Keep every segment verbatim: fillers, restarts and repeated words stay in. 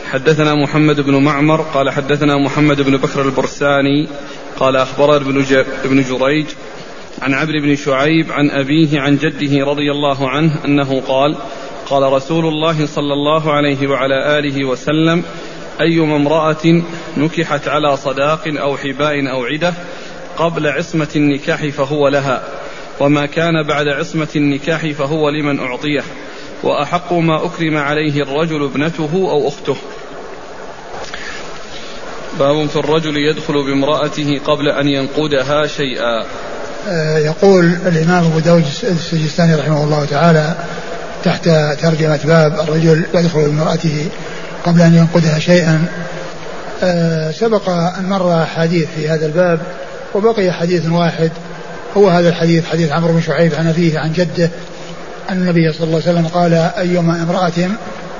حدثنا محمد بن معمر قال حدثنا محمد بن بكر البرساني قال أخبرنا ابن جريج عن عمرو بن شعيب عن أبيه عن جده رضي الله عنه أنه قال قال رسول الله صلى الله عليه وعلى آله وسلم أيما امرأة نكحت على صداق أو حباء أو عدة قبل عصمة النكاح فهو لها، وما كان بعد عصمة النكاح فهو لمن أعطيه، وأحق ما أكرم عليه الرجل ابنته أو أخته. باب في الرجل يدخل بامرأته قبل أن ينقدها شيئا. يقول الإمام أبو داود السجستاني رحمه الله تعالى تحت ترجمة باب الرجل يدخل بامرأته قبل أن ينقدها شيئا. سبق أن مر حديث في هذا الباب وبقي حديث واحد هو هذا الحديث، حديث عمرو بن شعيب عن أبيه عن جده أن النبي صلى الله عليه وسلم قال أيما امرأة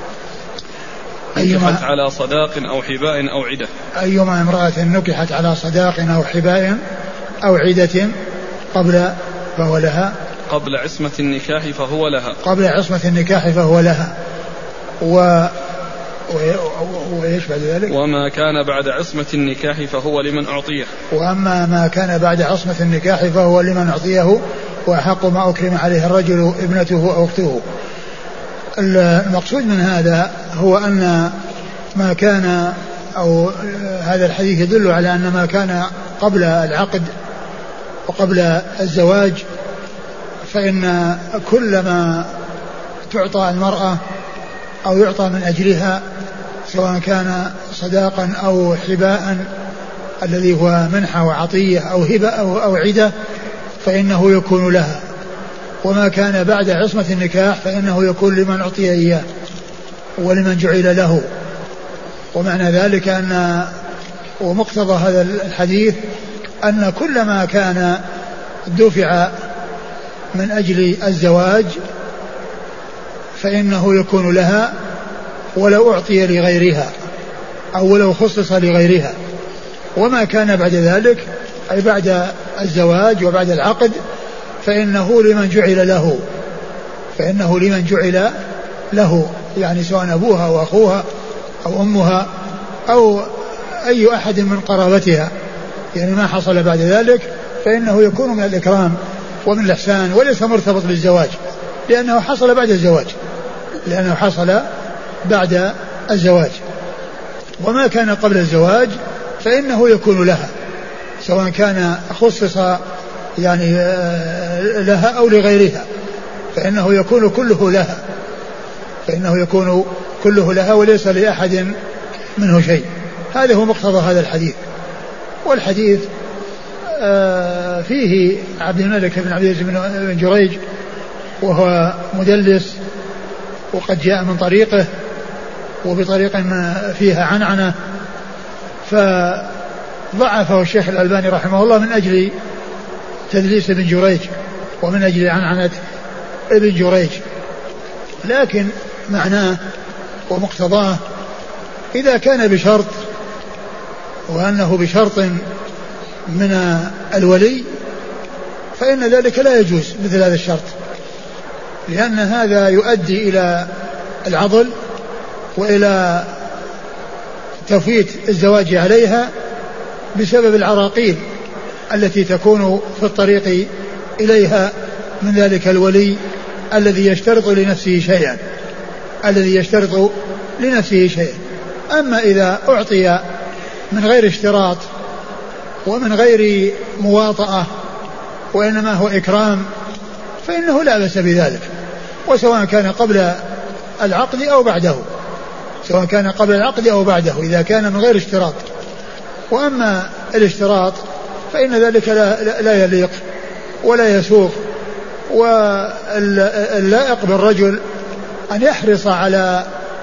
نكحت على صداق أو حباء أو عدة أيما امرأة نكحت على صداق أو حباء أو عدة قبل فهو لها قبل عصمة النكاح فهو لها قبل عصمة النكاح فهو لها و وإيش بعد ذلك؟ وما كان بعد عصمة النكاح فهو لمن أعطيه. وأما ما كان بعد عصمة النكاح فهو لمن أعطيه، وأحق ما أكرم عليه الرجل ابنته أو أخته. المقصود من هذا هو أن ما كان أو هذا الحديث يدل على أن ما كان قبل العقد وقبل الزواج فإن كل ما تعطى المرأة أو يعطى من أجلها سواء كان صداقا أو حباء الذي هو منحة وعطية أو هبة أو, أو عدة فإنه يكون لها، وما كان بعد عصمة النكاح فإنه يكون لمن أعطي إياه ولمن جعل له. ومعنى ذلك أن ومقتضى هذا الحديث أن كل ما كان دفع من أجل الزواج فإنه يكون لها ولو أعطي لغيرها أو ولو خصص لغيرها، وما كان بعد ذلك أي بعد الزواج وبعد العقد فإنه لمن جعل له فإنه لمن جعل له يعني سواء أبوها أو أخوها أو أمها أو أي أحد من قرابتها، يعني ما حصل بعد ذلك فإنه يكون من الإكرام ومن الإحسان وليس مرتبط بالزواج لأنه حصل بعد الزواج لأنه حصل بعد الزواج. وما كان قبل الزواج فإنه يكون لها سواء كان خصص يعني لها أو لغيرها فإنه يكون كله لها فإنه يكون كله لها وليس لأحد منه شيء. هذا هو مقتضى هذا الحديث. والحديث فيه عبد الملك بن عبد العزيز بن جريج وهو مدلس وقد جاء من طريقه وبطريق فيها عنعنة فضعفه الشيخ الألباني رحمه الله من أجل تدليس ابن جريج ومن أجل عنعنة ابن جريج، لكن معناه ومقتضاه إذا كان بشرط وأنه بشرط من الولي فإن ذلك لا يجوز مثل هذا الشرط، لأن هذا يؤدي إلى العضل وإلى تفويت الزواج عليها بسبب العراقيل التي تكون في الطريق إليها من ذلك الولي الذي يشترط لنفسه شيئا الذي يشترط لنفسه شيئا. أما إذا أعطي من غير اشتراط ومن غير مواطأة وإنما هو إكرام فإنه لا بأس بذلك، وسواء كان قبل العقد أو بعده سواء كان قبل العقد أو بعده إذا كان من غير اشتراط. وأما الاشتراط فإن ذلك لا, لا يليق ولا يسوق، واللائق بالرجل أن يحرص على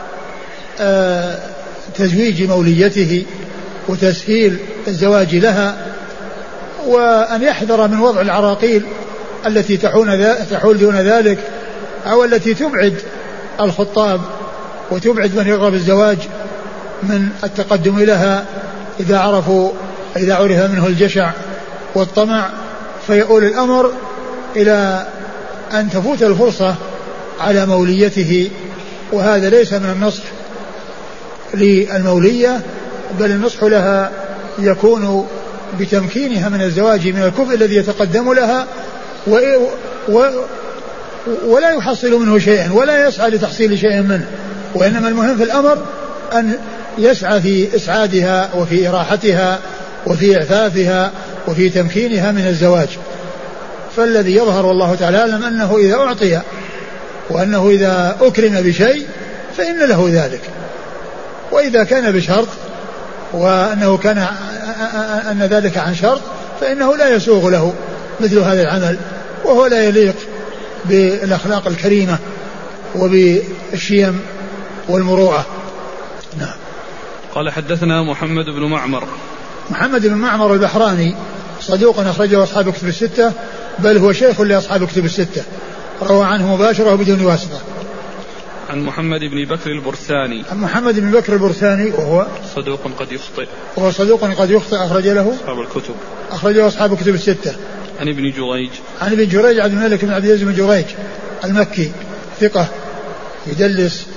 تزويج موليته وتسهيل الزواج لها، وأن يحذر من وضع العراقيل التي تحول دون ذلك أو التي تبعد الخطاب وتبعد من يرغب الزواج من التقدم لها إذا عرفوا إذا عرف منه الجشع والطمع فيؤول الأمر إلى أن تفوت الفرصة على موليته، وهذا ليس من النصح للمولية، بل النصح لها يكون بتمكينها من الزواج من الكفء الذي يتقدم لها، و و ولا يحصل منه شيئا ولا يسعى لتحصيل شيء منه، وإنما المهم في الأمر أن يسعى في إسعادها وفي إراحتها وفي إعفافها وفي تمكينها من الزواج. فالذي يظهر والله تعالى أعلم أنه إذا أعطي وأنه إذا أكرم بشيء فإن له ذلك، وإذا كان بشرط وأنه كان أن ذلك عن شرط فإنه لا يسوغ له مثل هذا العمل، وهو لا يليق بالأخلاق الكريمة وبالشيم والمروءة. نعم. قال حدثنا محمد بن معمر. محمد بن معمر البحراني صدوق أخرجه أصحاب كتب الستة، بل هو شيخ لأصحاب كتب الستة، روى عنه مباشرة وبدون واسطة. عن محمد بن بكر البرساني. عن محمد بن بكر البرساني وهو صدوق قد يخطئ. وهو صدوق قد يخطئ أخرج له أصحاب الكتب. أخرجه أصحاب الكتب الستة. عن ابن جريج. عن ابن جريج عبد الملك بن عبد العزيز بن جريج المكي ثقة يدلس،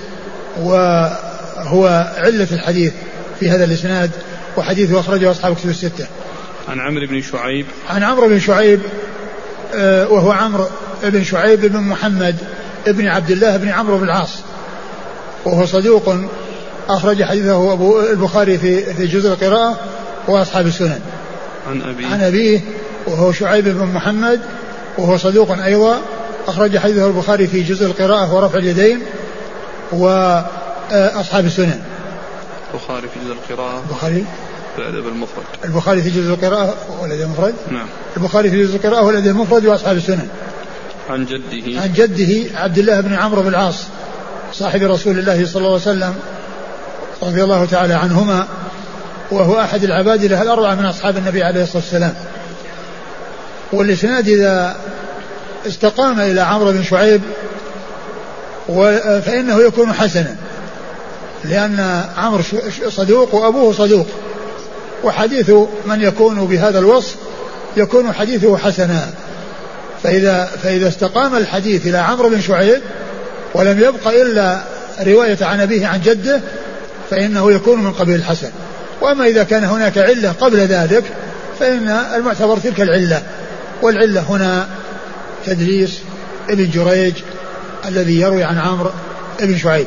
وهو علة الحديث في هذا الإسناد، وحديثه أخرجه أصحاب الكتب الستة. عن عمرو بن شعيب. عن عمرو بن شعيب وهو عمرو بن شعيب بن محمد ابن عبد الله بن عمرو بن العاص، وهو صدوق أخرج حديثه أبو البخاري في في جزء القراءة وأصحاب السنن. عن أبيه. عن أبيه وهو شعيب بن محمد، وهو صدوق أيضا أخرج حديثه البخاري في جزء القراءة ورفع اليدين وأصحاب السنن. البخاري في جزء القراءة. البخاري في الأدب المفرد. البخاري في جزء القراءة والأدب المفرد. نعم. البخاري في جزء القراءة والأدب المفرد وأصحاب السنن. عن جده. عن جده عبد الله بن عمرو بن العاص صاحب رسول الله صلى الله عليه وسلم رضي الله تعالى عنهما، وهو أحد العبادلة الأربعة من أصحاب النبي عليه الصلاة والسلام. والإسناد إذا استقام إلى عمرو بن شعيب فإنه يكون حسنا، لأن عمرو صدوق وأبوه صدوق، وحديث من يكون بهذا الوصف يكون حديثه حسنا. فإذا, فإذا استقام الحديث إلى عمرو بن شعيب ولم يبق إلا رواية عن أبيه عن جده فإنه يكون من قبيل الحسن. وأما إذا كان هناك علة قبل ذلك فإن المعتبر تلك العلة، والعلة هنا تدليس ابن جريج الذي يروي عن عمرو ابن شعيب.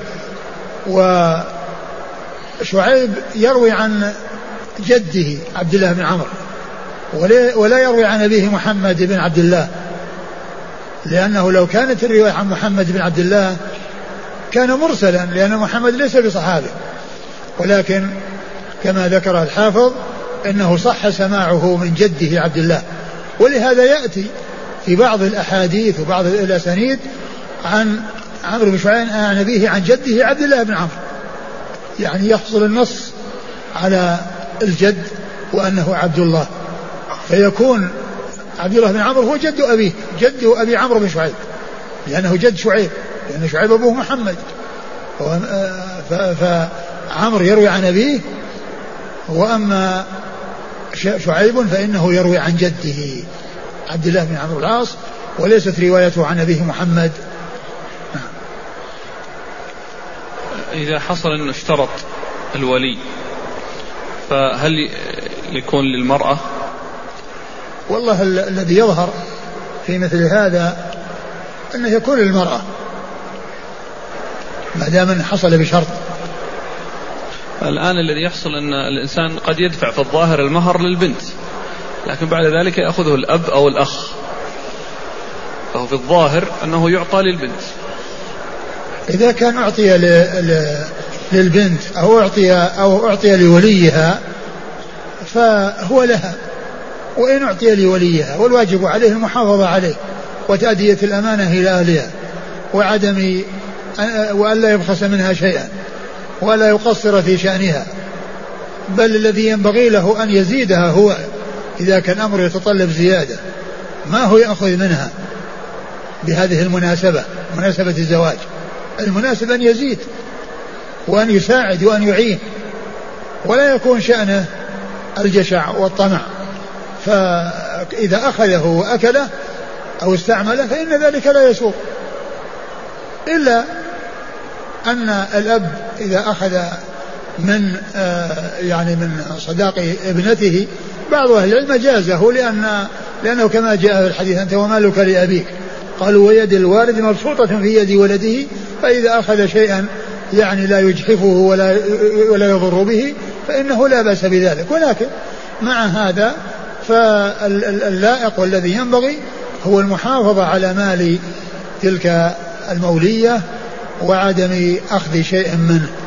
وشعيب يروي عن جده عبد الله بن عمرو ولا يروي عن أبيه محمد بن عبد الله، لأنه لو كانت الرواية عن محمد بن عبد الله كان مرسلا، لأن محمد ليس بصحابي، ولكن كما ذكر الحافظ إنه صح سماعه من جده عبد الله. ولهذا يأتي في بعض الأحاديث وبعض الأسانيد عن عمرو بن شعيب عن أبيه عن جده عبد الله بن عمرو، يعني يحصل النص على الجد وأنه عبد الله، فيكون عبد الله بن عمرو هو جد أبيه، جد أبي عمرو بن شعيب، لأنه جد شعيب، لأن شعيب أبوه محمد. فعمرو يروي عن أبيه، وأما شعيب فإنه يروي عن جده عبد الله بن عمرو العاص، وليست روايته عن أبيه محمد. إذا حصل أن اشترط الولي فهل يكون للمرأة؟ والله الذي يظهر في مثل هذا أنه يكون للمرأة ما دام حصل بشرط. الآن الذي يحصل أن الإنسان قد يدفع في الظاهر المهر للبنت، لكن بعد ذلك يأخذه الأب أو الأخ، فهو في الظاهر أنه يعطى للبنت. إذا كان أعطي للبنت أو أعطي أو أعطي لوليها فهو لها، وإن أعطي لوليها والواجب عليه المحافظة عليه وتأدية الأمانة إلى أهلها، وعدم وأن لا يبخس منها شيئا ولا يقصر في شأنها، بل الذي ينبغي له أن يزيدها هو إذا كان أمر يتطلب زيادة، ما هو يأخذ منها بهذه المناسبة، مناسبة الزواج. المناسب أن يزيد وأن يساعد وأن يعين، ولا يكون شأنه الجشع والطمع، فإذا أخذه وأكله أو استعمله فإن ذلك لا يسوق، إلا أن الأب إذا أخذ من آه يعني من صداق ابنته، بعض أهل العلم جازه لأن لأنه كما جاء في الحديث أنت ومالك لأبيك، قالوا ويد الوالد مبسوطة في يد ولده، فإذا أخذ شيئا يعني لا يجحفه ولا ولا يضر به فإنه لا بأس بذلك. ولكن مع هذا فاللائق والذي ينبغي هو المحافظة على مال تلك المولية وعدم أخذ شيء منه.